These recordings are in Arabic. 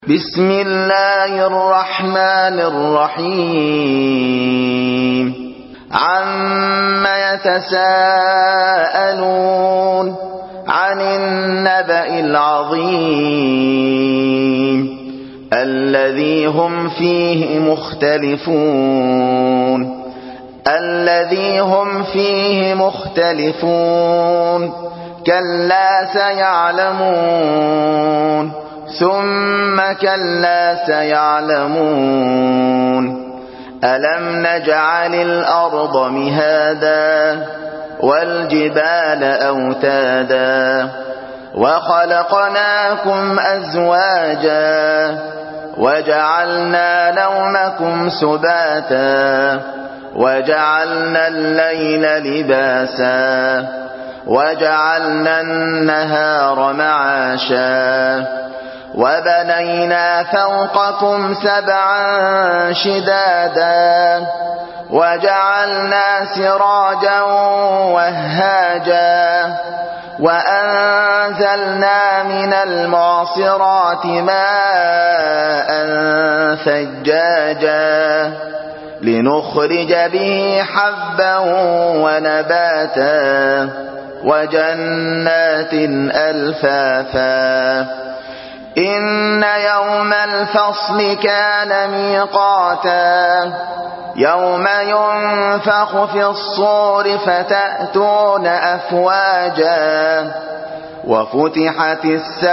بسم الله الرحمن الرحيم عم يتساءلون عن النبأ العظيم الذي هم فيه مختلفون كلا سيعلمون ثم كلا سيعلمون ألم نجعل الأرض مهادا والجبال أوتادا وخلقناكم أزواجا وجعلنا نومكم سباتا وجعلنا الليل لباسا وجعلنا النهار معاشا وبنينا فوقكم سبعا شدادا وجعلنا سراجا وهاجا وأنزلنا من المعصرات ماء ثجاجا لنخرج به حبا ونباتا وجنات ألفافا إن يوم الفصل كان ميقاتا يوم ينفخ في الصور فتأتون أفواجا وفتحت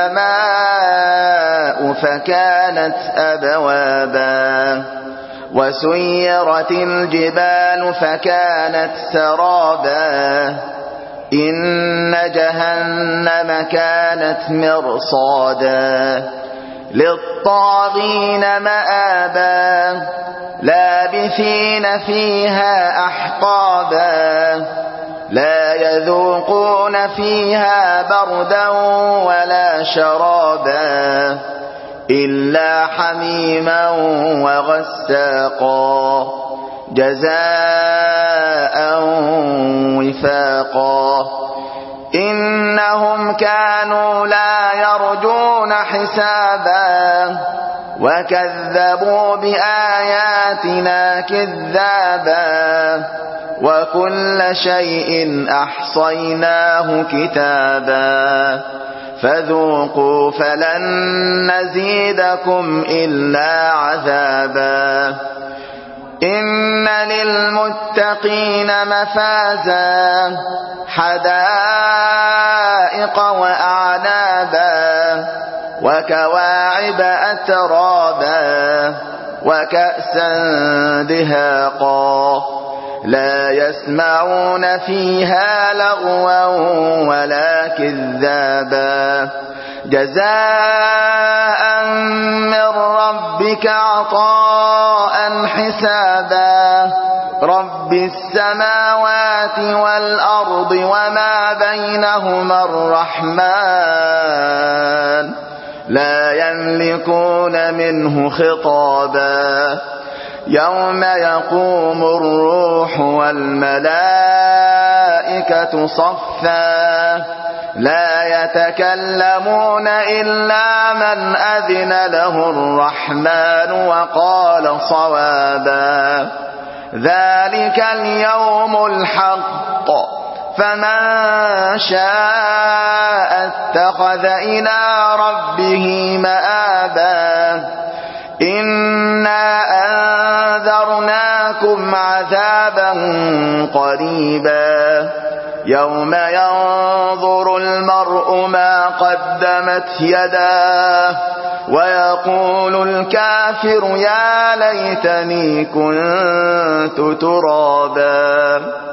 السماء فكانت أبوابا وسيرت الجبال فكانت سرابا إن جهنم كانت مرصادا للطاغين مآبا لابثين فيها أحقابا لا يذوقون فيها بردا ولا شرابا إلا حميما وغساقا جزاء وفاقا إنهم كانوا لا يرجون حسابا وكذبوا بآياتنا كذابا وكل شيء أحصيناه كتابا فذوقوا فلن نزيدكم إلا عذابا إن للمتقين مفازا حدائق وأعنابا وكواعب أترابا وكأسا دهاقا لا يسمعون فيها لغوا ولا كذابا جزاء من ربك عطاء حسابا رب السماوات والأرض وما بينهما الرحمن لا يملكون منه خطابا يوم يقوم الروح والملائكة صفا لا يتكلمون إلا من أذن له الرحمن وقال صوابا ذلك اليوم الحق فمن شاء اتخذ إلى ربه مآبا إنا أنذرناكم عذابا قريبا يوم ينظر المرء ما قدمت يداه ويقول الكافر يا ليتني كنت ترابا